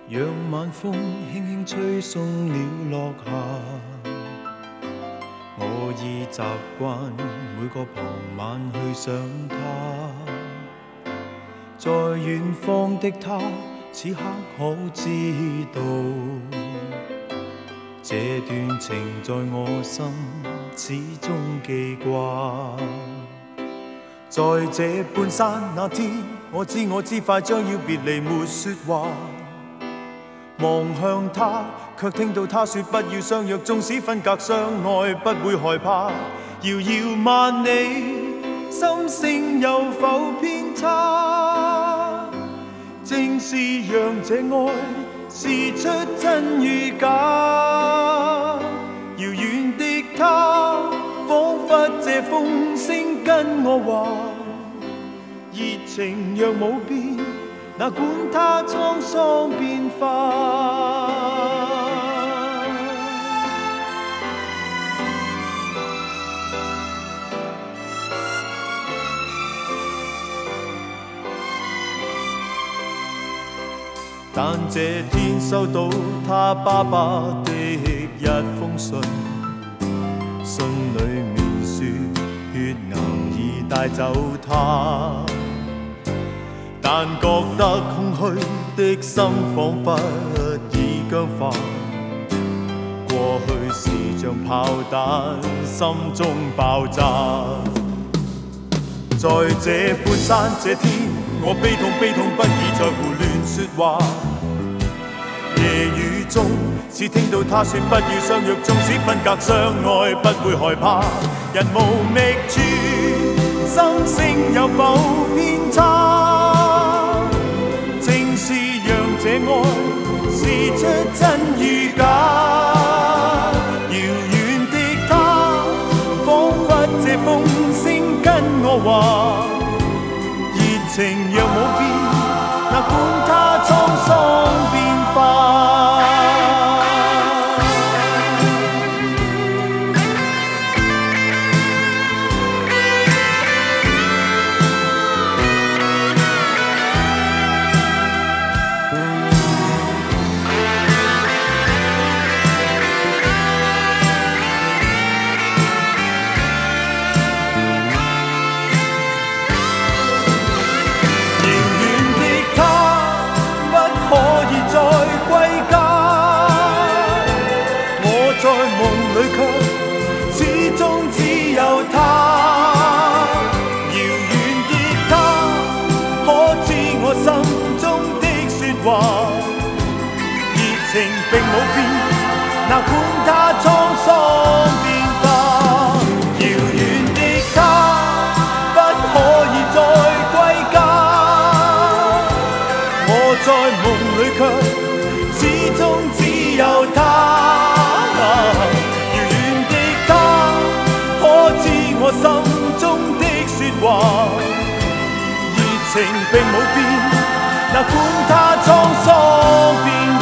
让晚风轻轻吹送了落霞。我已习惯每个傍晚去想他，在远方的他，此刻可知道，这段情在我心始终记挂。在这半山那天，我知快將要別離，沒說話。望向他，卻聽到他說不要相約，縱使分隔相愛，不會害怕。遙遙萬里，心聲有否偏差？正是讓這愛試出真與假。遙遠的他，彷彿這風聲跟我話，熱情若冇變，哪管它滄桑變化。但這天收到他爸爸的一封信，信裏面說血癌已帶走他，但覺得空虛的心彷彿已僵化。過去是像炮彈，心中爆炸。在這半山這天，我悲痛不已在胡亂說話。夜雨中，只聽到他說不要相約，縱使分隔相愛，不會害怕。人無覓處，心聲有否偏差？正是讓這愛試出真與假。遙遠的他，彷彿這風聲跟我話，熱情若冇變，哪管它滄桑變化。始終只有他，遙遠的他，可知我心中的說話？熱情並冇變，哪管它滄桑變化。遙遠的他，不可以再歸家，我在夢裏卻始終只有他。我心中的說話，熱情並冇變，哪管它滄桑變